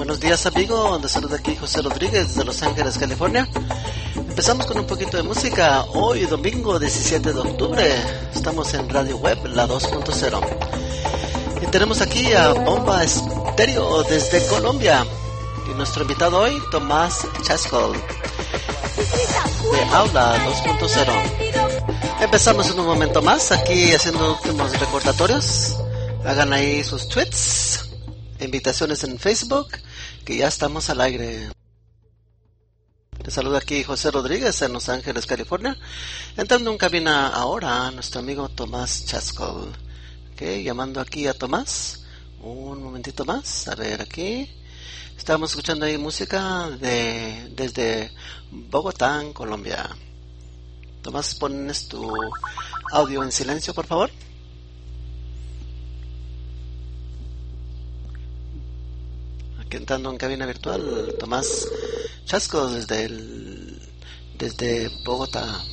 Buenos días, amigo. Les saluda aquí José Rodríguez de Los Ángeles, California. Empezamos con un poquito de música. Hoy, domingo 17 de octubre, estamos en Radio Web, la 2.0. Y tenemos aquí a Bomba Estéreo desde Colombia. Y nuestro invitado hoy, Tomás Chascol, de Aula 2.0. Empezamos en un momento más, aquí haciendo últimos recordatorios. Hagan ahí sus tweets, invitaciones en Facebook, que ya estamos al aire. Les saluda aquí José Rodríguez en Los Ángeles, California. Entrando en cabina ahora nuestro amigo Tomás Chascol. Okay, llamando aquí a Tomás. Un momentito más. A ver, aquí. Estamos escuchando ahí música desde Bogotá, en Colombia. Tomás, pones tu audio en silencio, por favor. Aquí entrando en cabina virtual, Tomás Chasco desde Bogotá.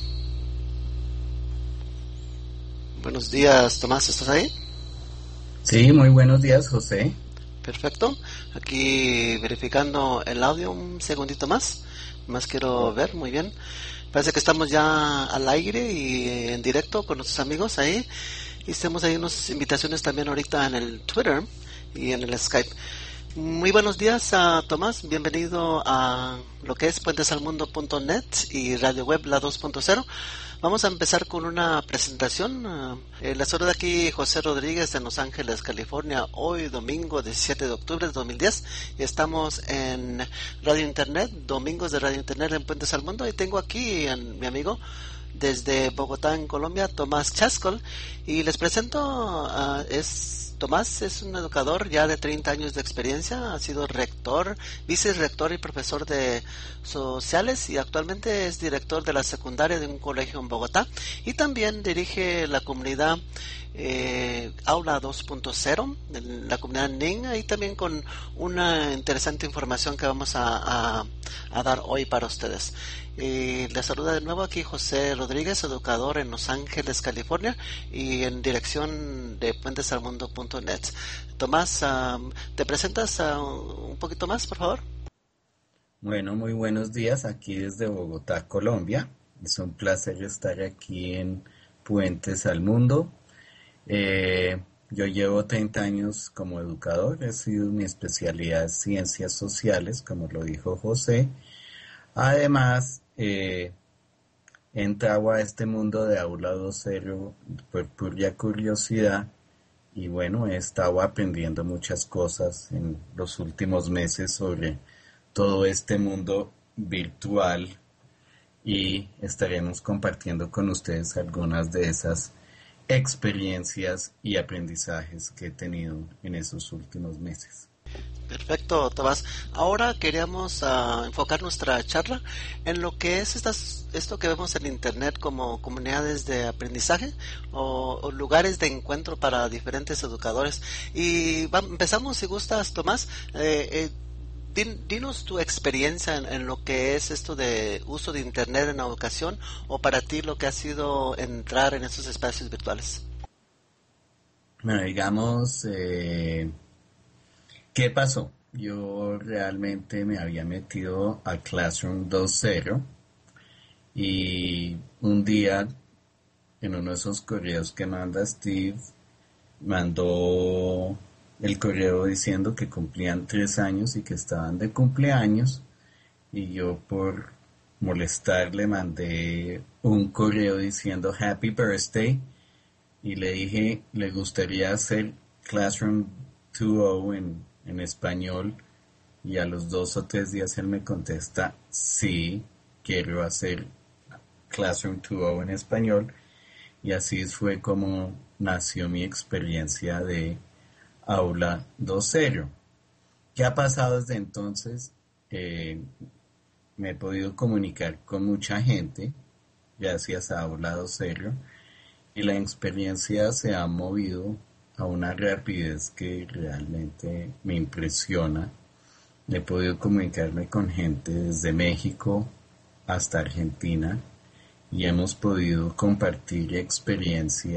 Buenos días, Tomás, ¿estás ahí? Sí, muy buenos días, José. Perfecto. Aquí verificando el audio un segundito más. Más quiero ver, muy bien. Parece que estamos ya al aire y en directo con nuestros amigos ahí. Y tenemos ahí unas invitaciones también ahorita en el Twitter y en el Skype. Muy buenos días a Tomás, bienvenido a lo que es puentesalmundo.net y Radio Web la 2.0. Vamos a empezar con una presentación. Les saluda aquí José Rodríguez en Los Ángeles, California, hoy domingo 17 de octubre de 2010. Y estamos en Radio Internet, domingos de Radio Internet en Puentes al Mundo. Y tengo aquí a mi amigo desde Bogotá, en Colombia, Tomás Chascol. Y les presento, Tomás es un educador ya de 30 años de experiencia, ha sido rector, vicerrector y profesor de sociales y actualmente es director de la secundaria de un colegio en Bogotá y también dirige la comunidad Aula 2.0, la comunidad NIN, y también con una interesante información que vamos a dar hoy para ustedes. Les saluda de nuevo aquí José Rodríguez, educador en Los Ángeles, California, y en dirección de puentesalmundo.net. Tomás, ¿te presentas un poquito más, por favor? Bueno, muy buenos días aquí desde Bogotá, Colombia. Es un placer estar aquí en Puentes al Mundo. Yo llevo 30 años como educador, he sido mi especialidad ciencias sociales, como lo dijo José. Además, he entrado a este mundo de Aula 2.0 por pura curiosidad y bueno, he estado aprendiendo muchas cosas en los últimos meses sobre todo este mundo virtual y estaremos compartiendo con ustedes algunas de esas experiencias y aprendizajes que he tenido en esos últimos meses. Perfecto, Tomás. Ahora queríamos enfocar nuestra charla en lo que es esto que vemos en Internet como comunidades de aprendizaje o lugares de encuentro para diferentes educadores. Y empezamos, si gustas, Tomás. Dinos tu experiencia en lo que es esto de uso de Internet en la educación o para ti lo que ha sido entrar en estos espacios virtuales. Bueno, digamos, ¿qué pasó? Yo realmente me había metido a Classroom 2.0 y un día en uno de esos correos que manda Steve, mandó el correo diciendo que cumplían 3 años y que estaban de cumpleaños y yo por molestar le mandé un correo diciendo Happy Birthday y le dije, ¿le gustaría hacer Classroom 2.0 en español? Y a los 2 o 3 días él me contesta, sí, quiero hacer Classroom 2.0 en español. Y así fue como nació mi experiencia de Aula 2.0. ¿Qué ha pasado desde entonces? Me he podido comunicar con mucha gente gracias a Aula 2.0 y la experiencia se ha movido a una rapidez que realmente me impresiona. He podido comunicarme con gente desde México hasta Argentina y hemos podido compartir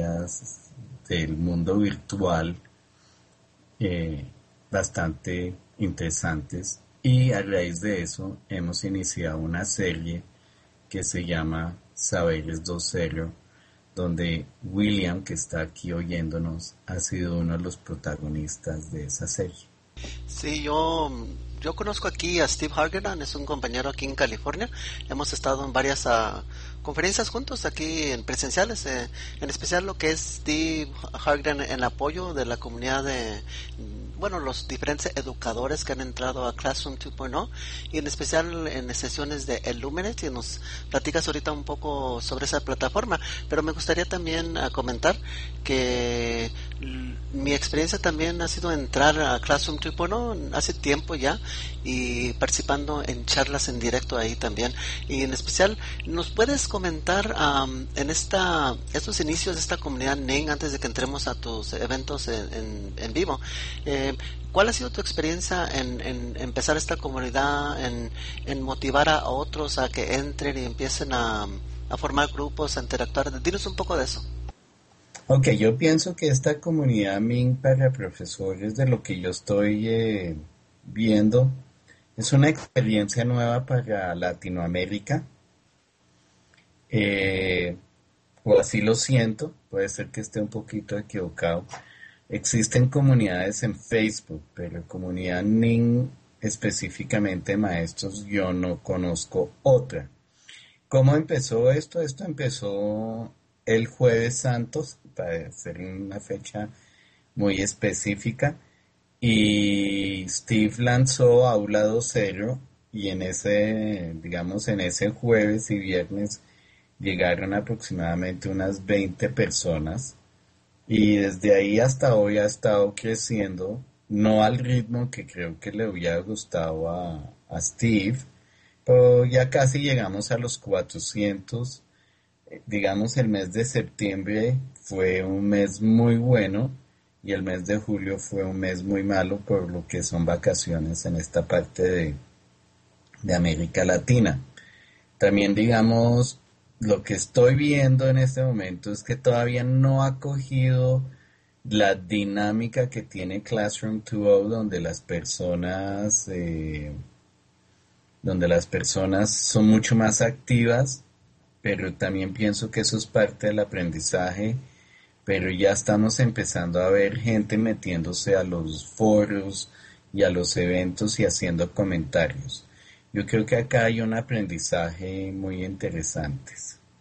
experiencias del mundo virtual bastante interesantes y a raíz de eso hemos iniciado una serie que se llama Saberes 2.0, donde William, que está aquí oyéndonos, ha sido uno de los protagonistas de esa serie. Sí, yo conozco aquí a Steve Hargeran, es un compañero aquí en California. Hemos estado en varias conferencias juntos aquí en presenciales, en especial lo que es Steve Hargeran en apoyo de la comunidad de, bueno, los diferentes educadores que han entrado a Classroom 2.0 y en especial en sesiones de Illuminate, y nos platicas ahorita un poco sobre esa plataforma, pero me gustaría también comentar que mi experiencia también ha sido entrar a Classroom 2.0 hace tiempo ya y participando en charlas en directo ahí también, y en especial nos puedes comentar en estos inicios de esta comunidad NING antes de que entremos a tus eventos en vivo. ¿Cuál ha sido tu experiencia en empezar esta comunidad, en motivar a otros a que entren y empiecen a formar grupos, a interactuar? Dinos un poco de eso. Ok, yo pienso que esta comunidad MIN para profesores, de lo que yo estoy viendo, es una experiencia nueva para Latinoamérica, eh, o así lo siento, puede ser que esté un poquito equivocado. Existen comunidades en Facebook, pero comunidad NIN específicamente maestros, yo no conozco otra. ¿Cómo empezó esto? Esto empezó el Jueves Santos, para ser una fecha muy específica, y Steve lanzó Aula 2.0 y en ese, digamos, en ese jueves y viernes llegaron aproximadamente unas 20 personas y desde ahí hasta hoy ha estado creciendo, no al ritmo que creo que le hubiera gustado a Steve, pero ya casi llegamos a los 400. Digamos, el mes de septiembre fue un mes muy bueno y el mes de julio fue un mes muy malo por lo que son vacaciones en esta parte de América Latina. También, digamos, lo que estoy viendo en este momento es que todavía no ha cogido la dinámica que tiene Classroom 2.0, donde las personas son mucho más activas, pero también pienso que eso es parte del aprendizaje, pero ya estamos empezando a ver gente metiéndose a los foros y a los eventos y haciendo comentarios. Yo creo que acá hay un aprendizaje muy interesante.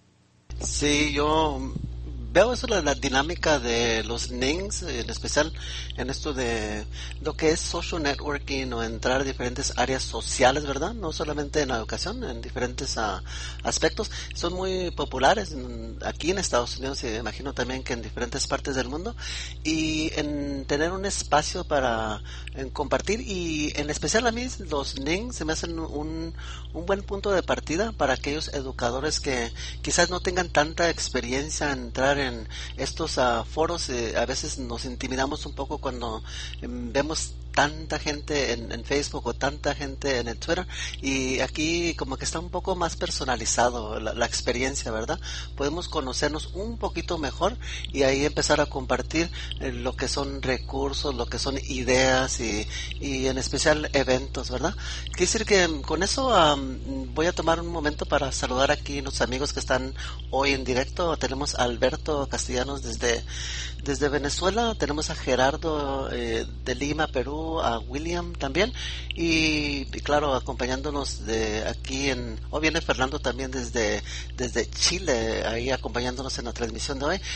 Sí, yo veo eso, la dinámica de los NINGs, en especial en esto de lo que es social networking o entrar a diferentes áreas sociales, ¿verdad? No solamente en la educación, en diferentes aspectos. Son muy populares aquí en Estados Unidos y me imagino también que en diferentes partes del mundo. Y en tener un espacio para compartir, y en especial a mí los NINGs se me hacen un buen punto de partida para aquellos educadores que quizás no tengan tanta experiencia en entrar en estos foros. A veces nos intimidamos un poco cuando vemos tanta gente en Facebook o tanta gente en el Twitter, y aquí como que está un poco más personalizado la experiencia, ¿verdad? Podemos conocernos un poquito mejor y ahí empezar a compartir lo que son recursos, lo que son ideas y en especial eventos, ¿verdad? Quiere decir que con eso voy a tomar un momento para saludar aquí a los amigos que están hoy en directo. Tenemos a Alberto Castellanos desde Venezuela, tenemos a Gerardo de Lima, Perú, a William también, y claro, acompañándonos de aquí viene Fernando también desde Chile, ahí acompañándonos en la transmisión de hoy,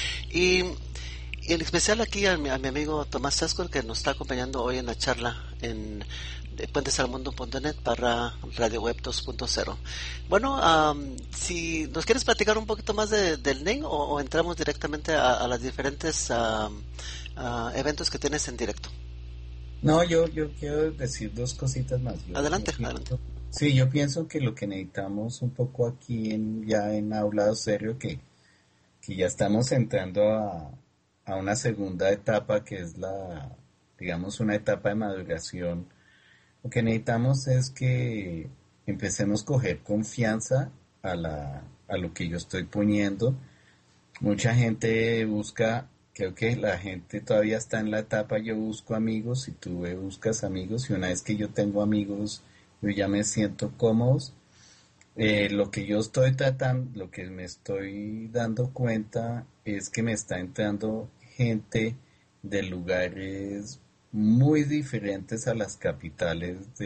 y en especial aquí a mi amigo Tomás Sescor, que nos está acompañando hoy en la charla en de puentesalmundo.net para Radio Web 2.0. Bueno, si nos quieres platicar un poquito más del NING o entramos directamente a las diferentes eventos que tienes en directo. No, yo quiero decir dos cositas más. Adelante, adelante. Sí, yo pienso que lo que necesitamos un poco aquí ya en Hablado Serio, que ya estamos entrando a una segunda etapa que es digamos, una etapa de maduración. Lo que necesitamos es que empecemos a coger confianza a lo que yo estoy poniendo. Mucha gente busca Creo que la gente todavía está en la etapa yo busco amigos y tú buscas amigos y una vez que yo tengo amigos yo ya me siento cómodos. Lo que yo estoy tratando, lo que me estoy dando cuenta es que me está entrando gente de lugares muy diferentes a las capitales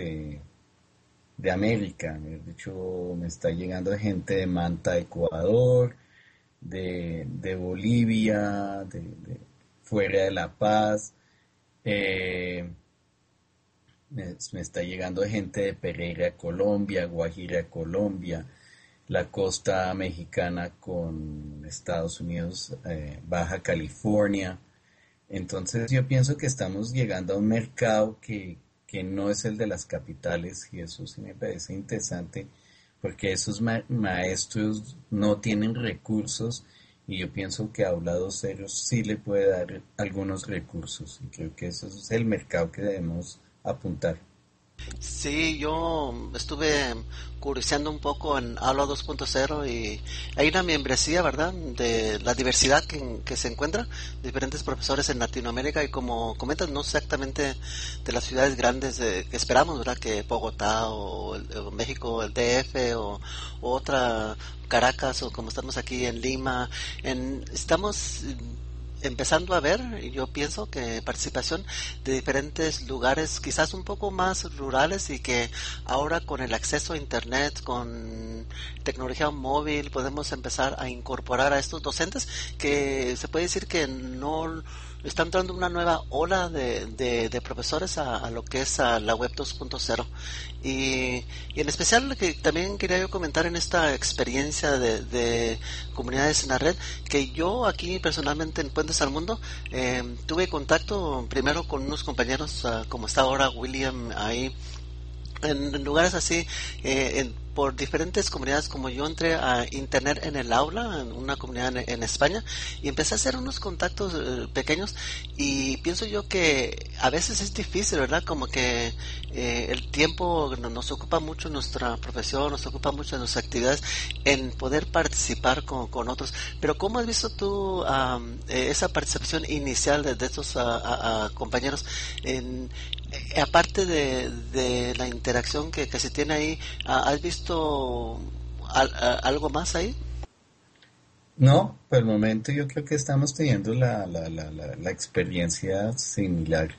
de América. De hecho, me está llegando gente de Manta, Ecuador, de Bolivia, fuera de La Paz. eh, me está llegando gente de Pereira, Colombia, Guajira, Colombia, la costa mexicana con Estados Unidos, Baja California. Entonces yo pienso que estamos llegando a un mercado que no es el de las capitales y eso sí me parece interesante porque esos maestros no tienen recursos y yo pienso que Aula 2.0 sí le puede dar algunos recursos y creo que eso es el mercado que debemos apuntar. Sí, yo estuve curioseando un poco en Aula 2.0 y hay una membresía, ¿verdad? De la diversidad que se encuentra, diferentes profesores en Latinoamérica y como comentas, no exactamente de las ciudades grandes que esperamos, ¿verdad? Que Bogotá o México, el DF o otra Caracas o como estamos aquí en Lima, estamos empezando a ver, yo pienso que participación de diferentes lugares, quizás un poco más rurales y que ahora con el acceso a internet, con tecnología móvil, podemos empezar a incorporar a estos docentes que se puede decir que no está entrando una nueva ola de profesores a lo que es a la web 2.0 y en especial lo que también quería yo comentar en esta experiencia de comunidades en la red que yo aquí personalmente en Puentes al Mundo tuve contacto primero con unos compañeros como está ahora William ahí en lugares así, por diferentes comunidades, como yo entré a internet en el aula, en una comunidad en España, y empecé a hacer unos contactos pequeños, y pienso yo que a veces es difícil, ¿verdad? Como que el tiempo nos ocupa mucho en nuestra profesión, nos ocupa mucho en nuestras actividades, en poder participar con otros. Pero ¿cómo has visto tú esa participación inicial de estos compañeros en aparte de la interacción que se tiene ahí, ¿has visto algo más ahí? No, por el momento yo creo que estamos teniendo la experiencia similar,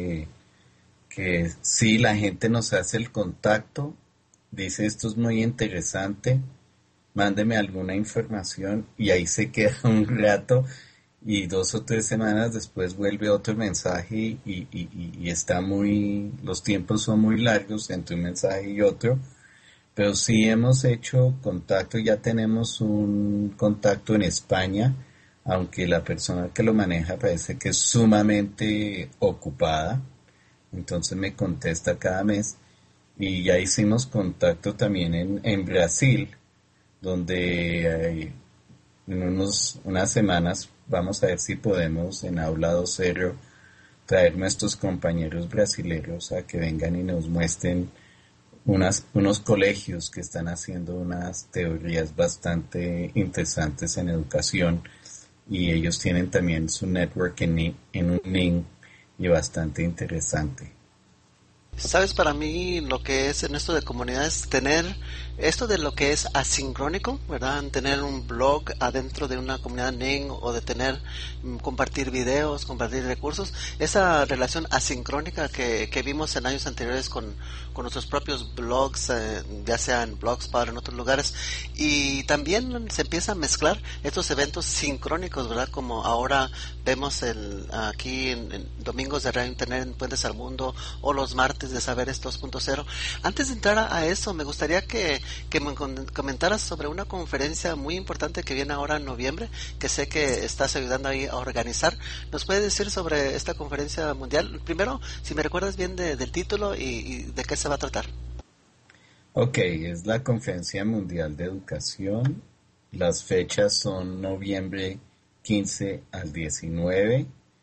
que sí, la gente nos hace el contacto, dice esto es muy interesante, mándeme alguna información y ahí se queda un rato y 2 o 3 semanas después vuelve otro mensaje y está los tiempos son muy largos entre un mensaje y otro, pero sí hemos hecho contacto, ya tenemos un contacto en España, aunque la persona que lo maneja parece que es sumamente ocupada, entonces me contesta cada mes y ya hicimos contacto también en Brasil, donde en unas semanas vamos a ver si podemos en Aula 2.0 traer nuestros compañeros brasileños a que vengan y nos muestren unos colegios que están haciendo unas teorías bastante interesantes en educación y ellos tienen también su network en un link y bastante interesante. Sabes, para mí lo que es en esto de comunidades, tener esto de lo que es asincrónico, ¿verdad? Tener un blog adentro de una comunidad NIN o de tener, compartir videos, compartir recursos, esa relación asincrónica que vimos en años anteriores con nuestros propios blogs, ya sea en Blogspot o en otros lugares, y también se empieza a mezclar estos eventos sincrónicos, ¿verdad? Como ahora vemos aquí en Domingos de Radio Internet en Puentes al Mundo o los martes de Saberes 2.0. Antes de entrar a eso, me gustaría que me comentaras sobre una conferencia muy importante que viene ahora en noviembre, que sé que estás ayudando ahí a organizar. ¿Nos puedes decir sobre esta conferencia mundial? Primero, si me recuerdas bien del título y de qué se va a tratar. Ok, es la Conferencia Mundial de Educación. Las fechas son noviembre 15 al 19.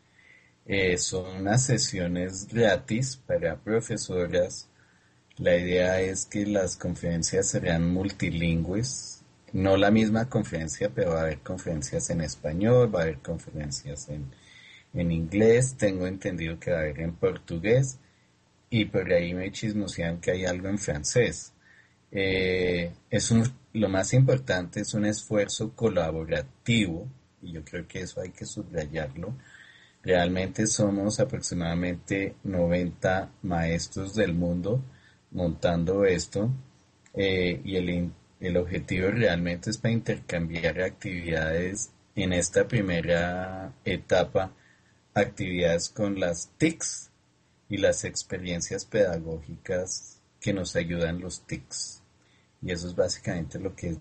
Son unas sesiones gratis para profesoras. La idea es que las conferencias serán multilingües. no la misma conferencia, pero va a haber conferencias en español, va a haber conferencias en inglés, tengo entendido que va a haber en portugués y por ahí me chismosean que hay algo en francés. Lo más importante es un esfuerzo colaborativo y yo creo que eso hay que subrayarlo. Realmente somos aproximadamente 90 maestros del mundo montando esto y el objetivo realmente es para intercambiar actividades en esta primera etapa, actividades con las TICs y las experiencias pedagógicas que nos ayudan los TICs. Y eso es básicamente lo que es.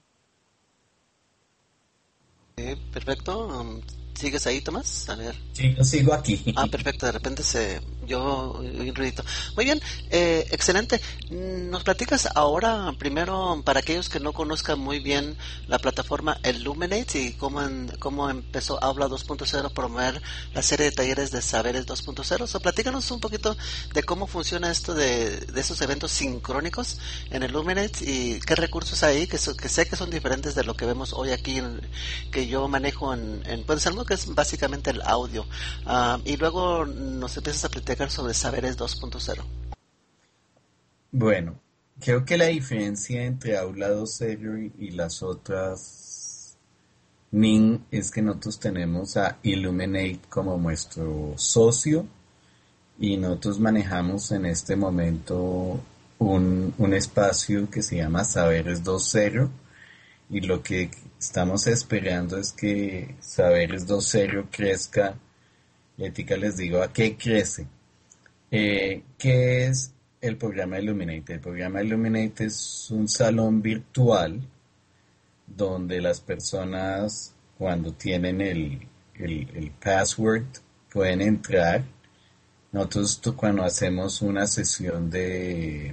Perfecto. ¿Sigues ahí, Tomás? A ver. Sí, yo sigo aquí. Perfecto, de repente yo oí un ruidito. Muy bien, excelente. Nos platicas ahora, primero, para aquellos que no conozcan muy bien la plataforma Illuminate y cómo empezó Aula 2.0 a promover la serie de talleres de Saberes 2.0. Platícanos un poquito de cómo funciona esto de esos eventos sincrónicos en Illuminate y qué recursos hay, que sé que son diferentes de lo que vemos hoy aquí, que yo manejo puede algo que es básicamente el audio. Y luego nos empiezas a platicar sobre Saberes 2.0. Bueno, creo que la diferencia entre Aula 2.0 y las otras NIN es que nosotros tenemos a Illuminate como nuestro socio y nosotros manejamos en este momento un espacio que se llama Saberes 2.0 y lo que estamos esperando es que Saberes 2.0 crezca. Y ahorita les digo a qué crece. ¿Qué es el programa Illuminate? El programa Illuminate es un salón virtual donde las personas cuando tienen el password pueden entrar. Nosotros cuando hacemos una sesión de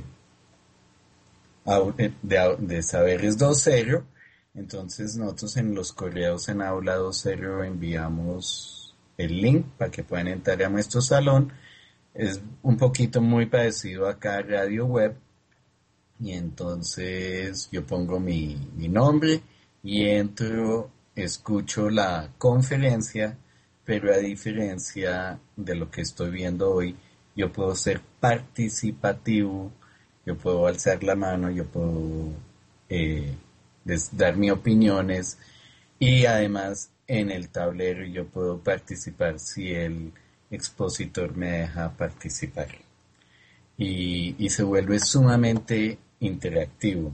Saberes 2.0, entonces nosotros en los correos en Aula 2.0 enviamos el link para que puedan entrar a nuestro salón. Es un poquito muy parecido acá a Radio Web y entonces yo pongo mi nombre y entro, escucho la conferencia, pero a diferencia de lo que estoy viendo hoy, yo puedo ser participativo, yo puedo alzar la mano, yo puedo dar mis opiniones y además en el tablero yo puedo participar si el expositor me deja participar y se vuelve sumamente interactivo.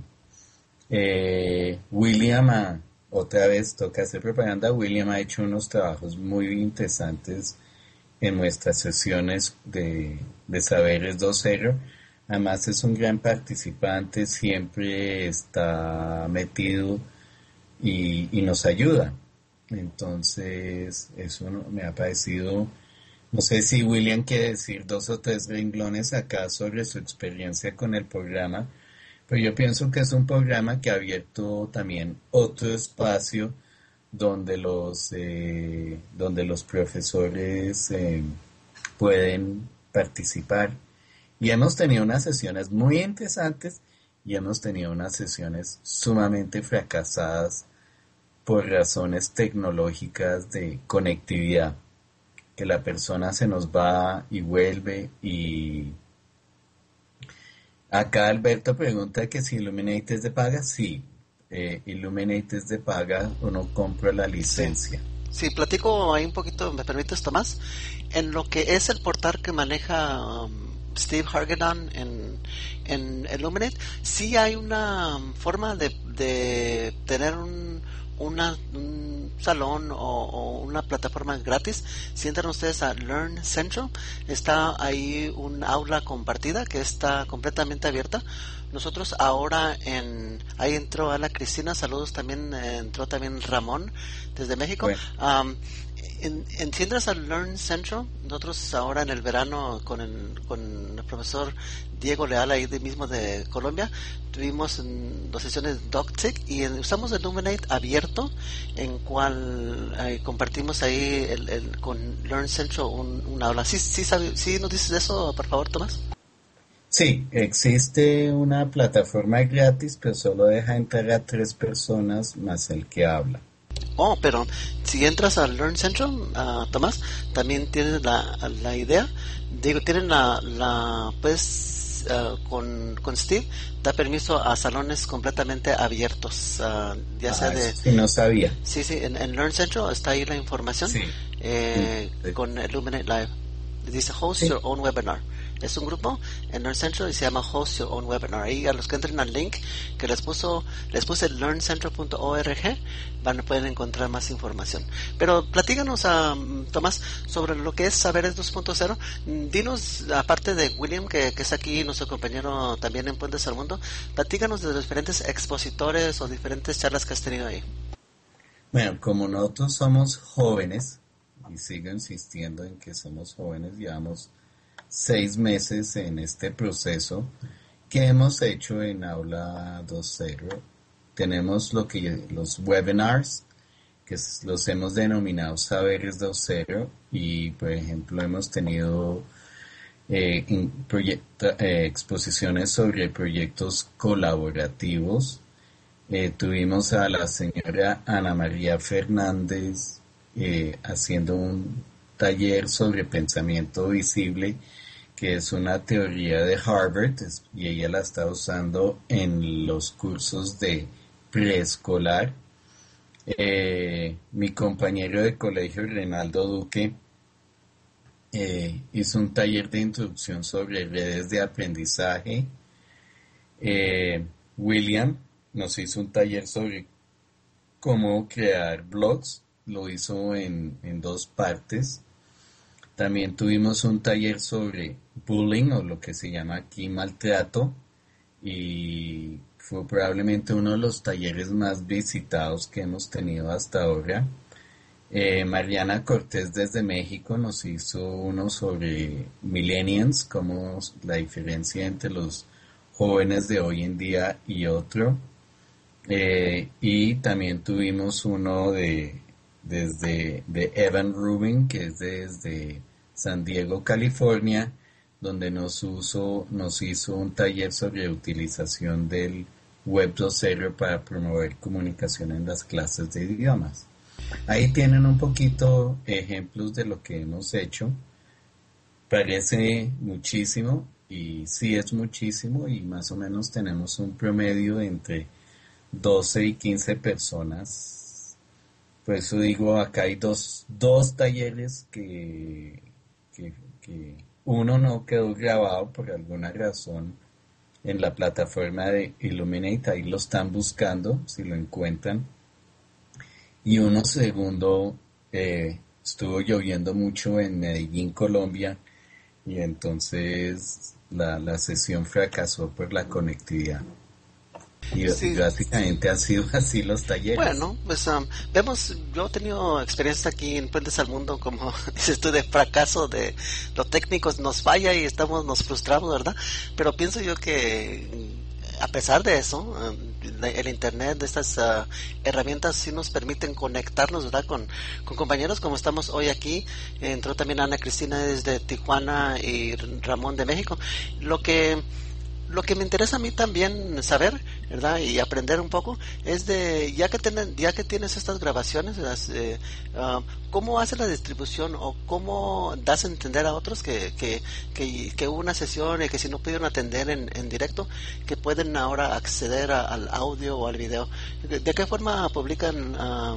William, otra vez toca hacer propaganda, William ha hecho unos trabajos muy interesantes en nuestras sesiones de Saberes 2.0. Además es un gran participante, siempre está metido y nos ayuda. Entonces eso me ha parecido. No sé si William quiere decir 2 o 3 renglones acá sobre su experiencia con el programa, pero yo pienso que es un programa que ha abierto también otro espacio donde los profesores pueden participar. Y hemos tenido unas sesiones muy interesantes y hemos tenido unas sesiones sumamente fracasadas por razones tecnológicas de conectividad, que la persona se nos va y vuelve y acá Alberto pregunta que si Illuminate es de paga. Sí, Illuminate es de paga, uno compra la licencia. Sí, platico ahí un poquito, ¿me permites, Tomás? En lo que es el portal que maneja Steve Hargadon en Illuminate, sí hay una forma de tener un salón o una plataforma gratis. Si entran ustedes a Learn Central, está ahí un aula compartida que está completamente abierta. Nosotros ahora ahí entró Ana Cristina, saludos, también entró también Ramón desde México. Bueno. Si entras a Learn Central, nosotros ahora en el verano con el profesor Diego Leal ahí mismo de Colombia, tuvimos 2 sesiones DocTech y usamos el Illuminate abierto, en cual compartimos ahí con Learn Central un aula. ¿Sí nos dices eso, por favor, Tomás? Sí, existe una plataforma gratis, pero solo deja entrar a 3 personas más el que habla. Oh, pero si entras al Learn Central, Tomás, también tienes la idea, digo, tienen pues, con Steve, da permiso a salones completamente abiertos, ya sea Ah, de, eso sí no sabía. sí, sí, en Learn Central está ahí la información, Sí. con Illuminate Live. Dice Host Sí. Your Own Webinar. Es un grupo en Learn Central y se llama Host Your Own Webinar. Ahí a los que entren al link que les puse learncentral.org pueden encontrar más información. Pero platíganos, Tomás, sobre lo que es Saberes 2.0. Dinos, aparte de William, que es aquí nuestro compañero también en Puentes al Mundo, platíganos de los diferentes expositores o diferentes charlas que has tenido ahí. Bueno, como nosotros somos jóvenes, y sigo insistiendo en que somos jóvenes, llevamos 6 meses en este proceso que hemos hecho en Aula 2.0. Tenemos los webinars, los hemos denominado Saberes 2.0, y por ejemplo hemos tenido exposiciones sobre proyectos colaborativos. Tuvimos a la señora Ana María Fernández haciendo un taller sobre pensamiento visible, que es una teoría de Harvard, y ella la está usando en los cursos de preescolar. Mi compañero de colegio, Reinaldo Duque, hizo un taller de introducción sobre redes de aprendizaje. William nos hizo un taller sobre cómo crear blogs, lo hizo en 2 partes. También tuvimos un taller sobre bullying, o lo que se llama aquí maltrato, y fue probablemente uno de los talleres más visitados que hemos tenido hasta ahora. Mariana Cortés desde México nos hizo uno sobre millennials, como la diferencia entre los jóvenes de hoy en día y otro. Y también tuvimos uno de Evan Rubin, que es desde San Diego, California, donde nos hizo un taller sobre utilización del Web 2.0 para promover comunicación en las clases de idiomas. Ahí tienen un poquito ejemplos de lo que hemos hecho. Parece muchísimo, y sí es muchísimo, y más o menos tenemos un promedio entre 12 y 15 personas. Por eso digo, acá hay dos talleres que uno no quedó grabado por alguna razón en la plataforma de Illuminate, ahí lo están buscando, si lo encuentran. Y uno segundo, estuvo lloviendo mucho en Medellín, Colombia, y entonces la sesión fracasó por la conectividad. Y Sí. básicamente han sido así los talleres. Bueno, pues vemos, yo he tenido experiencias aquí en Puentes al Mundo, como dices tú, de fracaso, de los técnicos nos falla y nos frustramos, ¿verdad? Pero pienso yo que a pesar de eso, el internet, de estas herramientas sí nos permiten conectarnos, ¿verdad? Con compañeros como estamos hoy aquí. Entró también Ana Cristina desde Tijuana y Ramón de México. Lo que me interesa a mí también saber, ¿verdad? Y aprender un poco es ya que tienes estas grabaciones, ¿cómo hace la distribución o cómo das a entender a otros que hubo una sesión y que si no pudieron atender en directo, que pueden ahora acceder al audio o al video? ¿De qué forma publican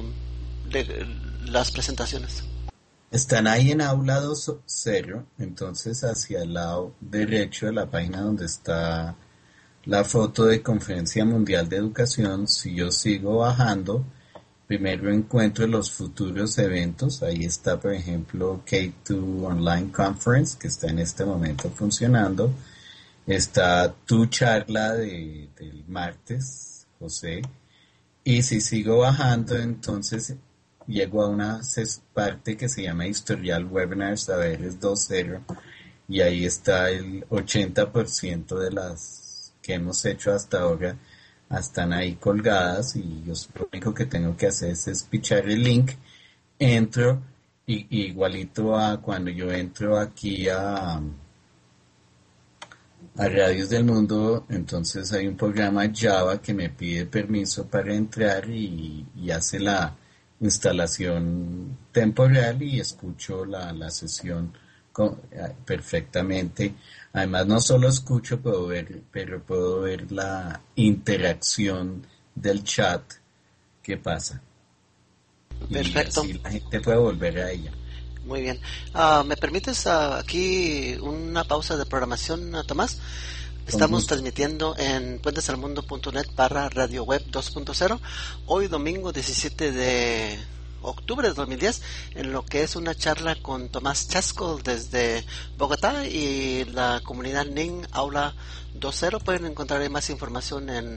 las presentaciones? Están ahí en Aula 2.0, entonces hacia el lado derecho de la página donde está la foto de Conferencia Mundial de Educación, si yo sigo bajando, primero encuentro los futuros eventos. Ahí está, por ejemplo, K2 Online Conference, que está en este momento funcionando. Está tu charla del martes, José. Y si sigo bajando, entonces llego a una parte que se llama Historial Webinar Saberes 2.0, y ahí está el 80% de las que hemos hecho hasta ahora, están ahí colgadas, y yo lo único que tengo que hacer es pichar el link, entro, y igualito a cuando yo entro aquí a a Radios del Mundo, entonces hay un programa Java que me pide permiso para entrar y hace la instalación temporal y escucho la sesión perfectamente. Además, no solo escucho, pero puedo ver la interacción del chat que pasa. Perfecto. Y así la gente puede volver a ella. Muy bien. ¿Me permites aquí una pausa de programación, Tomás? Estamos transmitiendo en puentesalmundo.net/radio web 2.0, hoy domingo 17 de octubre de 2010, en lo que es una charla con Tomás Chaskell desde Bogotá y la comunidad NIN Aula 2.0. Pueden encontrar más información en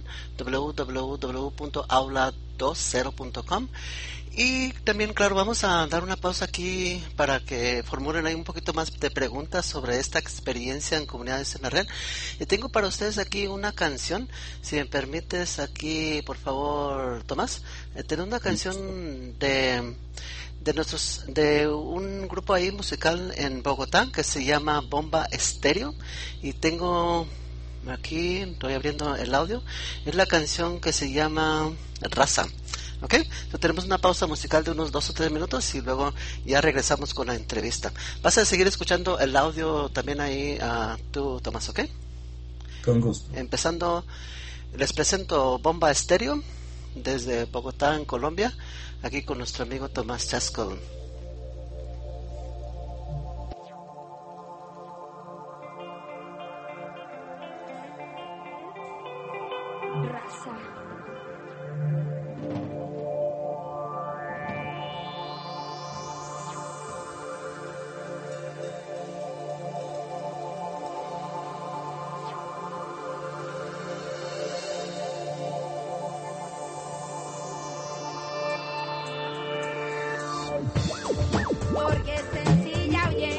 www.aula20.com. Y también, claro, vamos a dar una pausa aquí para que formulen ahí un poquito más de preguntas sobre esta experiencia en comunidades en la red. Y tengo para ustedes aquí una canción, si me permites aquí, por favor, Tomás, tengo una canción de un grupo ahí musical en Bogotá que se llama Bomba Estéreo, y tengo aquí, estoy abriendo el audio, es la canción que se llama Raza. Ok, entonces tenemos una pausa musical de unos 2 o 3 minutos y luego ya regresamos con la entrevista. Vas a seguir escuchando el audio también ahí, tú, Tomás, ¿ok? Con gusto. Empezando, les presento Bomba Estéreo desde Bogotá, en Colombia, aquí con nuestro amigo Tomás Chaskell. Raza. Porque es sencilla, oye.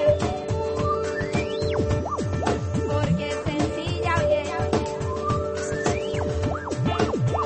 Porque es sencilla, oye.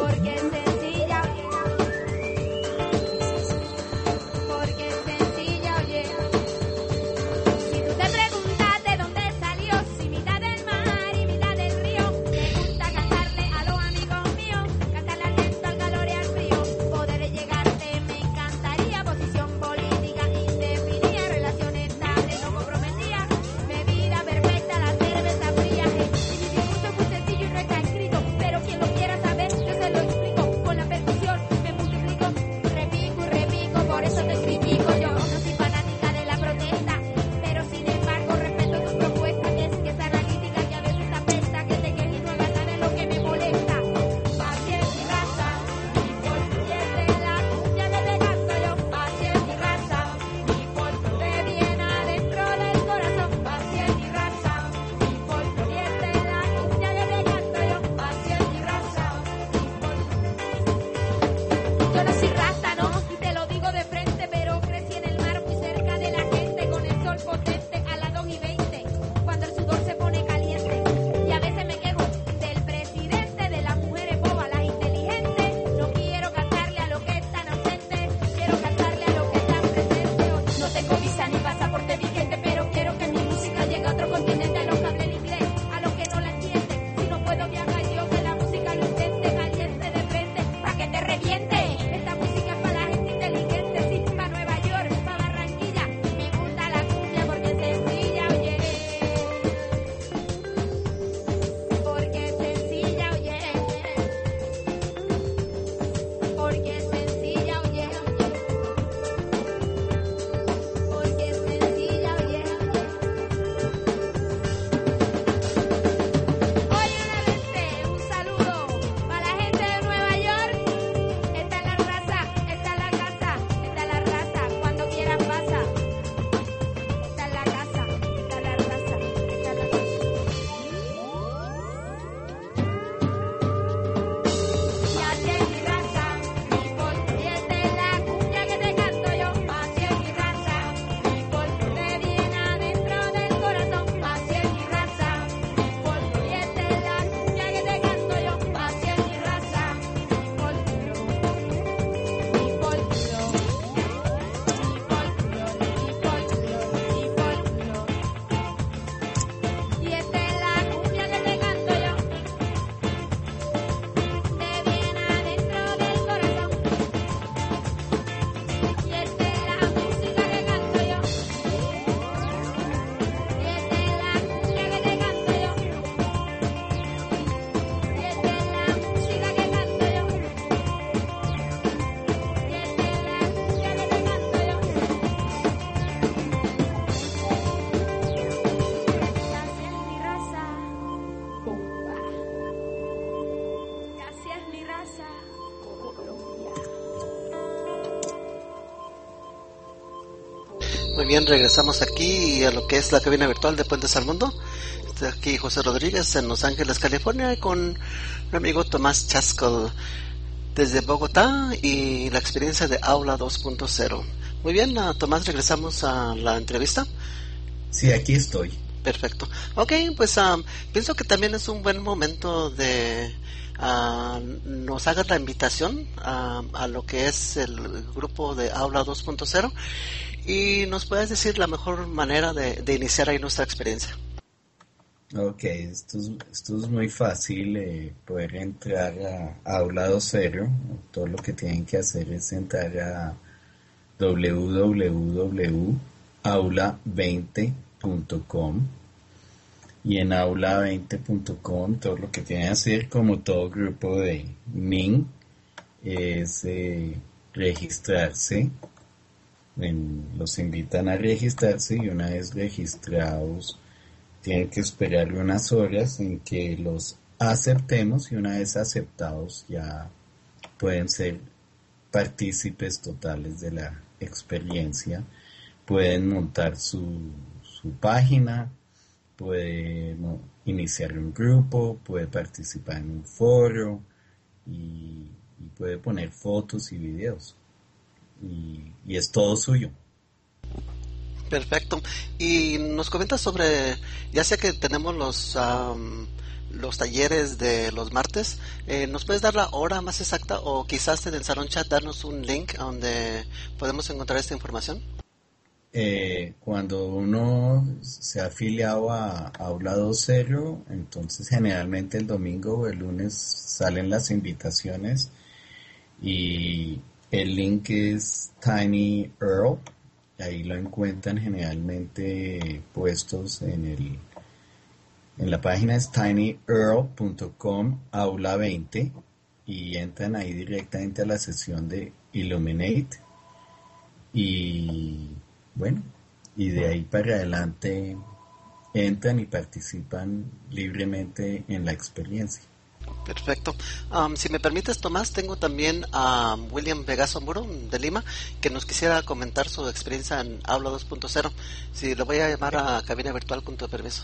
Muy bien, regresamos aquí a lo que es la cabina virtual de Puentes al Mundo. Está aquí José Rodríguez en Los Ángeles, California, y con mi amigo Tomás Chaskel desde Bogotá y la experiencia de Aula 2.0. Muy bien, Tomás, regresamos a la entrevista. Sí, aquí estoy. Perfecto. Ok, pues pienso que también es un buen momento de nos hagas la invitación a lo que es el grupo de Aula 2.0 y nos puedes decir la mejor manera de iniciar ahí nuestra experiencia. Ok, esto es muy fácil, poder entrar a Aula 2.0. Todo lo que tienen que hacer es entrar a www.aula20.com y en aula20.com todo lo que tienen que hacer, como todo grupo de MIN, es registrarse. Los invitan a registrarse y una vez registrados tienen que esperar unas horas en que los aceptemos y una vez aceptados ya pueden ser partícipes totales de la experiencia. Pueden montar su página, puede iniciar un grupo, puede participar en un foro y puede poner fotos y videos. Y es todo suyo. Perfecto. Y nos comentas sobre, ya sé que tenemos los talleres de los martes, ¿nos puedes dar la hora más exacta o quizás en el salón chat darnos un link donde podemos encontrar esta información? Cuando uno se ha afiliado a Aula 2.0, entonces generalmente el domingo o el lunes salen las invitaciones y el link es Tiny Earl. Ahí lo encuentran generalmente puestos en la página es tinyurl.com aula 20 y entran ahí directamente a la sesión de Illuminate y bueno, y de ahí para adelante entran y participan libremente en la experiencia. Perfecto. Si me permites, Tomás, tengo también a William Vegaso Muro de Lima que nos quisiera comentar su experiencia en Aula 2.0. Si lo voy a llamar a cabina virtual con tu permiso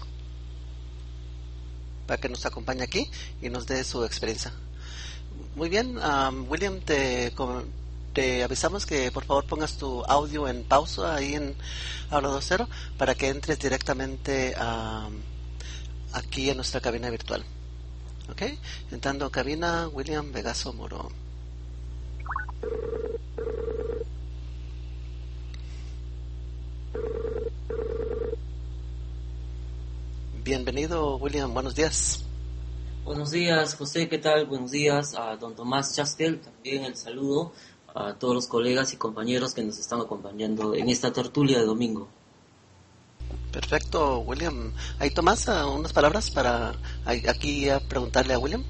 para que nos acompañe aquí y nos dé su experiencia. Muy bien, William, te avisamos que por favor pongas tu audio en pausa ahí en Aula 2.0 para que entres directamente aquí en nuestra cabina virtual. Ok, entrando a cabina, William Vegaso Moro. Bienvenido, William, buenos días. Buenos días, José, ¿qué tal? Buenos días a don Tomás Chaskel, también el saludo a todos los colegas y compañeros que nos están acompañando en esta tertulia de domingo. Perfecto, William. Ahí, Tomás, unas palabras para aquí a preguntarle a William.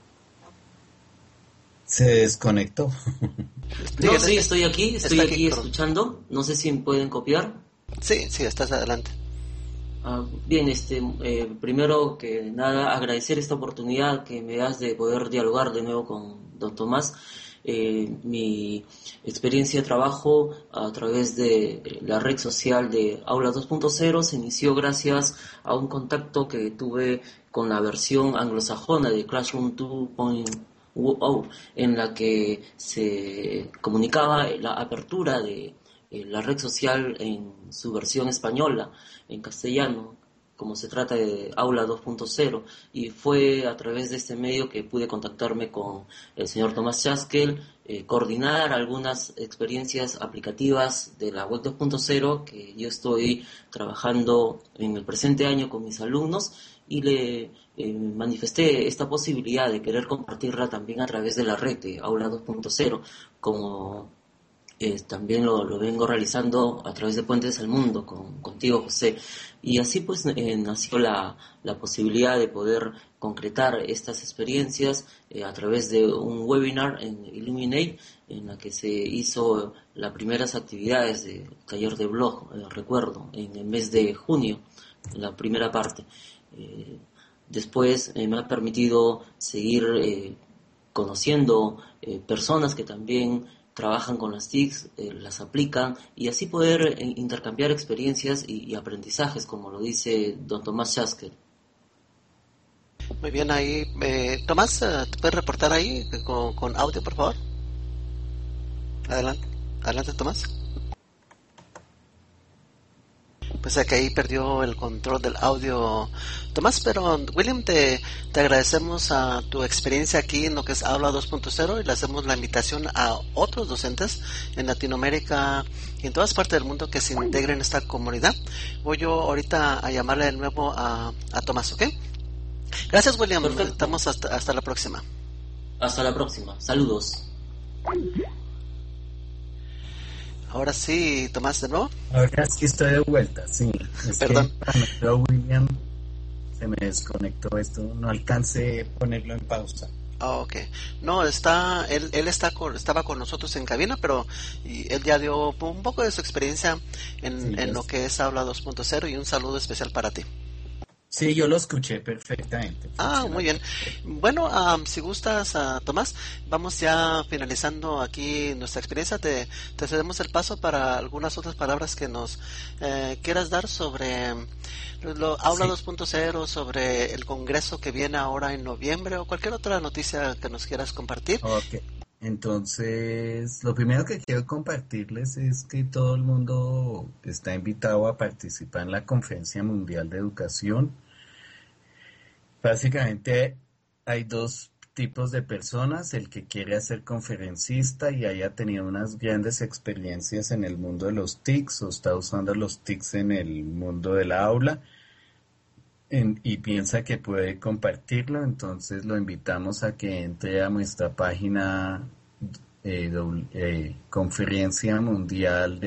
Se desconectó. No, sí, estoy aquí escuchando. No sé si me pueden copiar. Sí, estás adelante. Bien, primero que nada agradecer esta oportunidad que me das de poder dialogar de nuevo con don Tomás. Mi experiencia de trabajo a través de la red social de Aula 2.0 se inició gracias a un contacto que tuve con la versión anglosajona de Classroom 2.0, en la que se comunicaba la apertura de la red social en su versión española, en castellano, como se trata de Aula 2.0, y fue a través de este medio que pude contactarme con el señor Tomás Chaskel, coordinar algunas experiencias aplicativas de la web 2.0 que yo estoy trabajando en el presente año con mis alumnos, y le manifesté esta posibilidad de querer compartirla también a través de la red de Aula 2.0, como también lo vengo realizando a través de Puentes al Mundo contigo, José. Y así pues nació la posibilidad de poder concretar estas experiencias a través de un webinar en Illuminate, en la que se hizo las primeras actividades de taller de blog, recuerdo, en el mes de junio, la primera parte. Después me ha permitido seguir conociendo personas que también trabajan con las TICs, las aplican y así poder intercambiar experiencias y aprendizajes, como lo dice don Tomás Schasker. Muy bien, ahí. Tomás, ¿te puedes reportar ahí con audio, por favor? Adelante, adelante, Tomás. Pues que ahí perdió el control del audio Tomás, pero William, te agradecemos a tu experiencia aquí en lo que es Aula 2.0 y le hacemos la invitación a otros docentes en Latinoamérica y en todas partes del mundo que se integren en esta comunidad. Voy yo ahorita a llamarle de nuevo a Tomás, ¿ok? Gracias, William. Perfecto. Estamos hasta la próxima. Hasta la próxima. Saludos. Ahora sí, Tomás, de nuevo. Ahora sí estoy de vuelta, sí. Es Perdón. que cuando entró William se me desconectó esto, no alcancé a ponerlo en pausa. Oh, ok. No, él estaba con nosotros en cabina, pero él ya dio un poco de su experiencia en lo que es Aula 2.0 y un saludo especial para ti. Sí, yo lo escuché perfectamente. Muy bien. Bueno, si gustas, Tomás, vamos ya finalizando aquí nuestra experiencia. Te cedemos el paso para algunas otras palabras que nos quieras dar sobre Aula 2.0, sobre el congreso que viene ahora en noviembre o cualquier otra noticia que nos quieras compartir. Ok. Entonces, lo primero que quiero compartirles es que todo el mundo está invitado a participar en la Conferencia Mundial de Educación. Básicamente hay dos tipos de personas, el que quiere ser conferencista y haya tenido unas grandes experiencias en el mundo de los TICs o está usando los TICs en el mundo del aula y piensa que puede compartirlo, entonces lo invitamos a que entre a nuestra página Conferencia Mundial de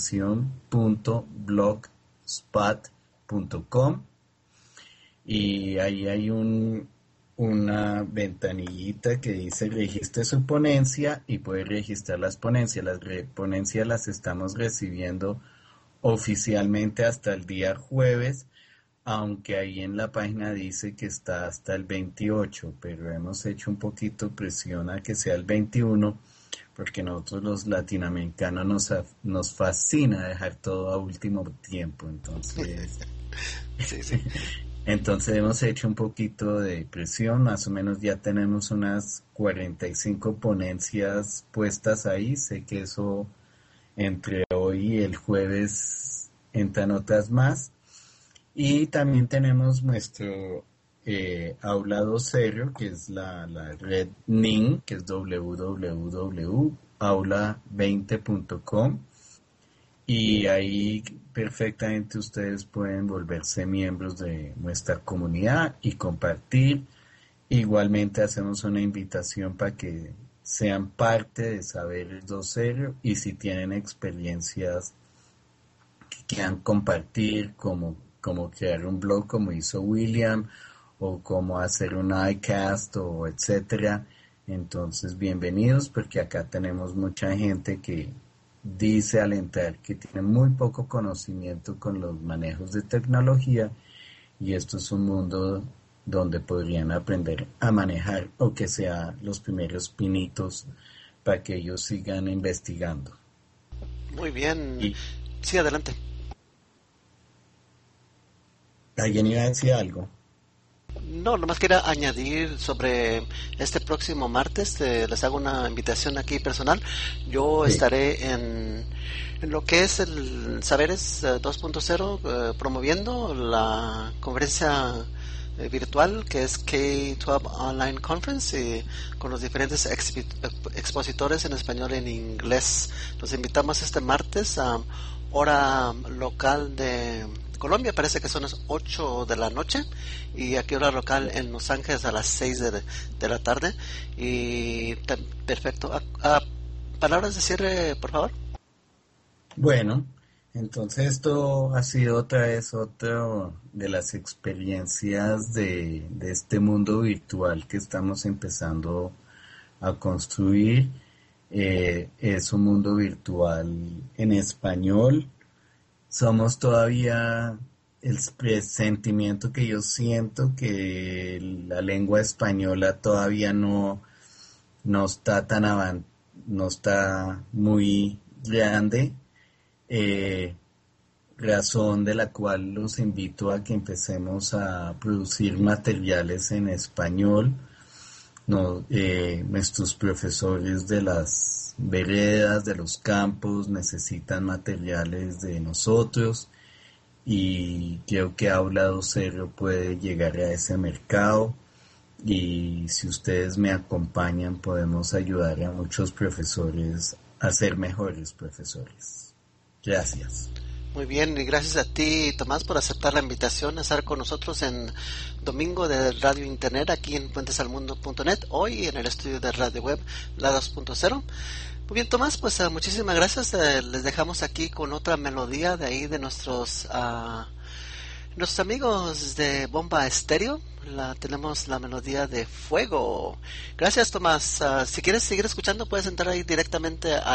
Educación.blogspot.com y ahí hay una ventanillita que dice registre su ponencia y puede registrar las ponencias. Las ponencias las estamos recibiendo oficialmente hasta el día jueves, aunque ahí en la página dice que está hasta el 28, pero hemos hecho un poquito presión a que sea el 21, porque nosotros los latinoamericanos nos fascina dejar todo a último tiempo, entonces... Sí. Entonces hemos hecho un poquito de presión, más o menos ya tenemos unas 45 ponencias puestas ahí, sé que eso entre hoy y el jueves entran otras más. Y también tenemos nuestro Aula 2.0, que es la red NIN, que es www.aula20.com. Y ahí perfectamente ustedes pueden volverse miembros de nuestra comunidad y compartir. Igualmente hacemos una invitación para que sean parte de Saberes 2.0 y si tienen experiencias que quieran compartir, como crear un blog como hizo William, o cómo hacer un iCast, o etcétera. Entonces, bienvenidos, porque acá tenemos mucha gente que dice al entrar que tiene muy poco conocimiento con los manejos de tecnología, y esto es un mundo donde podrían aprender a manejar, o que sea los primeros pinitos para que ellos sigan investigando. Muy bien. Sí, adelante. ¿Alguien iba a decir algo? No, nomás quería añadir sobre este próximo martes, les hago una invitación aquí personal. Yo estaré en lo que es el Saberes 2.0 promoviendo la conferencia virtual que es K12 Online Conference con los diferentes expositores en español y en inglés. Los invitamos este martes a hora local de Colombia, parece que son las 8 de la noche, y aquí hora local en Los Ángeles a las 6 de la tarde. Y perfecto. Palabras de cierre, por favor. Bueno, entonces esto ha sido otra de las experiencias de este mundo virtual que estamos empezando a construir. Es un mundo virtual en español. Somos todavía el presentimiento que yo siento que la lengua española todavía no está tan no está muy grande, razón de la cual los invito a que empecemos a producir materiales en español. Nuestros profesores de las veredas, de los campos, necesitan materiales de nosotros y creo que Aula 2.0 puede llegar a ese mercado, y si ustedes me acompañan podemos ayudar a muchos profesores a ser mejores profesores. Gracias. Muy bien, y gracias a ti, Tomás, por aceptar la invitación a estar con nosotros en domingo de Radio Internet aquí en puentesalmundo.net, hoy en el estudio de Radio Web La 2.0. Muy bien, Tomás, pues muchísimas gracias. Les dejamos aquí con otra melodía de ahí de nuestros amigos de Bomba Estéreo. Tenemos la melodía de Fuego. Gracias, Tomás. Si quieres seguir escuchando, puedes entrar ahí directamente a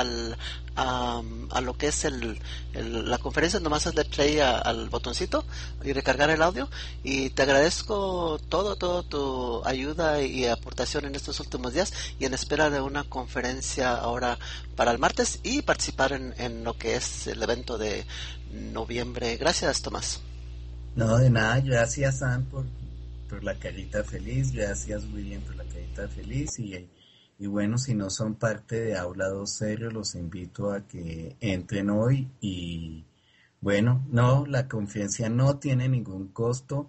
lo que es la conferencia. Nomás hazle play al botoncito y recargar el audio. Y te agradezco todo tu ayuda y aportación en estos últimos días, y en espera de una conferencia ahora para el martes y participar en lo que es el evento de noviembre. Gracias, Tomás. No, de nada. Gracias, Sam, por la carita feliz. Gracias, William, por la carita feliz. Y bueno, si no son parte de Aula 2.0, los invito a que entren hoy. Y bueno, no, la conferencia no tiene ningún costo.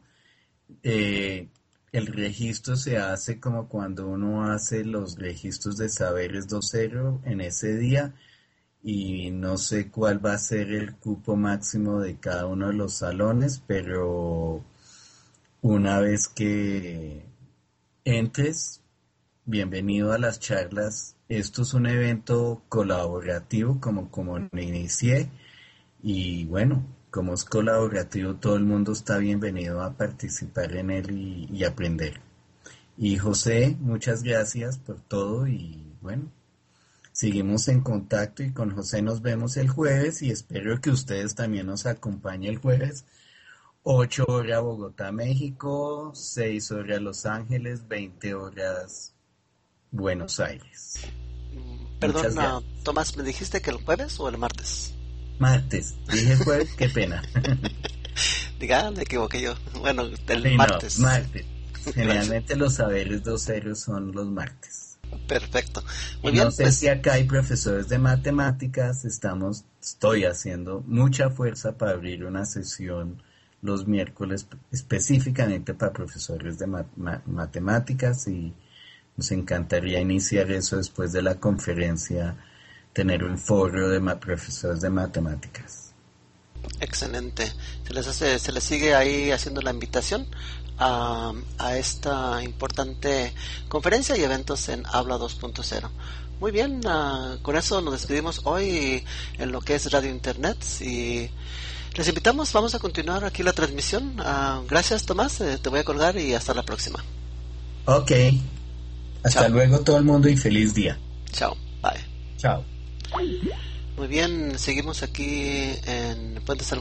El registro se hace como cuando uno hace los registros de Saberes 2.0 en ese día. Y no sé cuál va a ser el cupo máximo de cada uno de los salones, pero una vez que entres, bienvenido a las charlas. Esto es un evento colaborativo, como lo inicié, y bueno, como es colaborativo, todo el mundo está bienvenido a participar en él y aprender. Y José, muchas gracias por todo, y bueno, seguimos en contacto, y con José nos vemos el jueves, y espero que ustedes también nos acompañen el jueves. 8 horas Bogotá, México, 6 horas Los Ángeles, 20 horas Buenos Aires. Perdón, Tomás, ¿me dijiste que el jueves o el martes? Martes, dije jueves, qué pena. Diga, me equivoqué yo. Bueno, el sí, martes. No, martes. Generalmente los Saberes 2.0 son los martes. Perfecto. Muy y bien, no sé si acá hay profesores de matemáticas. Estoy haciendo mucha fuerza para abrir una sesión los miércoles específicamente para profesores de matemáticas, y nos encantaría iniciar eso después de la conferencia, tener un foro de profesores de matemáticas. Excelente. Se les sigue ahí haciendo la invitación a esta importante conferencia y eventos en Aula 2.0. Muy bien, con eso nos despedimos hoy en lo que es Radio Internet, y les invitamos, vamos a continuar aquí la transmisión. Gracias, Tomás, te voy a colgar y hasta la próxima. Ok, hasta Chao. Luego todo el mundo y feliz día. Chao, bye. Chao. Muy bien, seguimos aquí en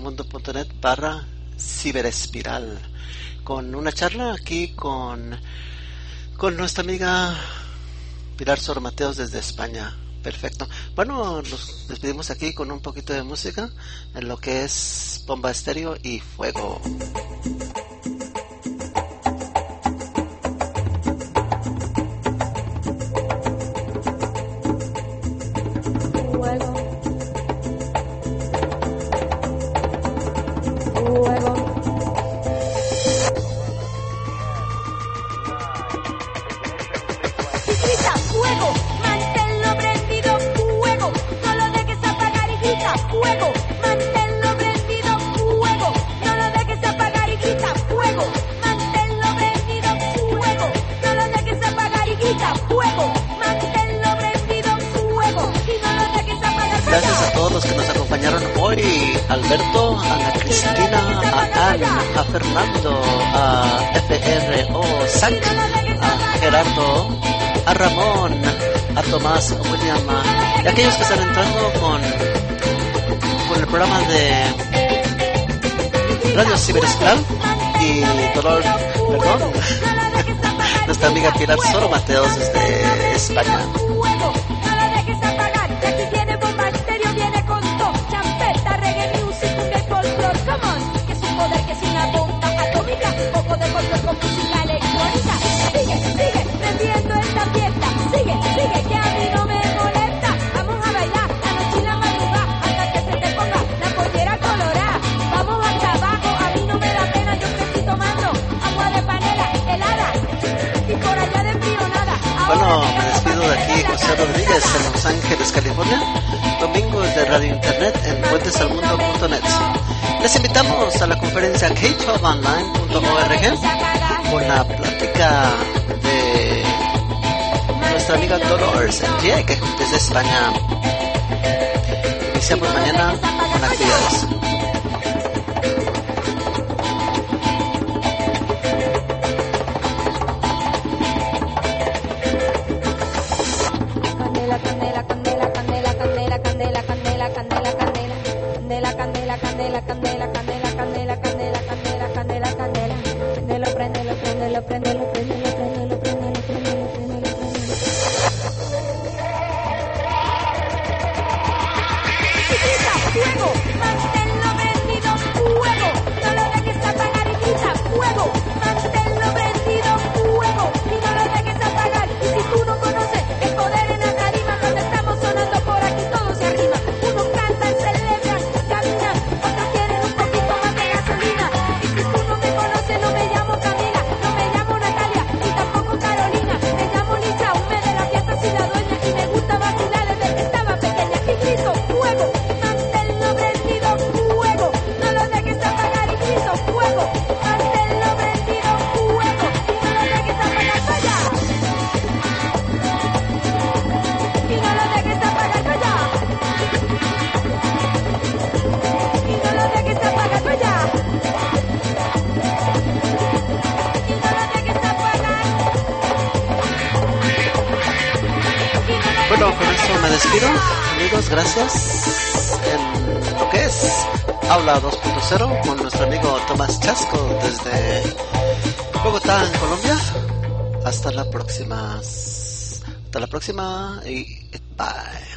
puentesalmundo.net/ciberespiral con una charla aquí con nuestra amiga Pilar Sor Mateos desde España. Perfecto. Bueno, nos despedimos aquí con un poquito de música en lo que es Bomba Estéreo y Fuego. Alberto, a Ana Cristina, a Anne, a Fernando, a FRO Sank, a Gerardo, a Ramón, a Tomás, a William, y a aquellos que están entrando con el programa de Radio Ciberespiral y nuestra amiga Pilar Sor Mateos desde España. con música electrónica. Sigue, sigue, prendiendo esta fiesta. Sigue, sigue, que a mí no me molesta. Vamos a bailar la noche y la madrugada hasta que se te ponga la pollera colorada. Vamos hasta abajo, a mí no me da pena, yo que estoy tomando agua de panela helada y por allá de frío nada. Bueno, me despido de aquí, José Rodríguez, en Los Ángeles, California. Domingos de Radio Internet en puentesalmundo.net. Les invitamos a la conferencia k12online.org con la plática de nuestra amiga Dolores Diegue desde España. Iniciamos mañana con actividades. Fuego, manténlo prendido, fuego, no lo dejes apagar y grita, fuego, manténlo prendido, fuego, y no lo dejes apagar. Y si tú no conoces el poder en la tarima, cuando estamos sonando por aquí todo se arrima. Unos cantan, celebran, caminan, otros quieren un poquito más de gasolina. Y si tú no me conoces, no me llamo Camila, no me llamo Natalia, y tampoco Carolina, me llamo Lisa, un mes de la fiesta sin la dueña, y me gusta vacilar desde que estaba pequeña. Y grito, fuego, manténlo prendido, fuego, no lo dejes apagar y grito, fuego, manténlo prendido, fuego, y no lo dejes apagar allá. Y no lo dejes apagar allá. Y no lo dejes apagar allá. Y no lo dejes apagar. Bueno, con eso me despido. Amigos, gracias. En lo que es Aula 2.0 con nuestro amigo Tomás Chasco desde Bogotá, en Colombia. Hasta la próxima. Hasta la próxima y bye.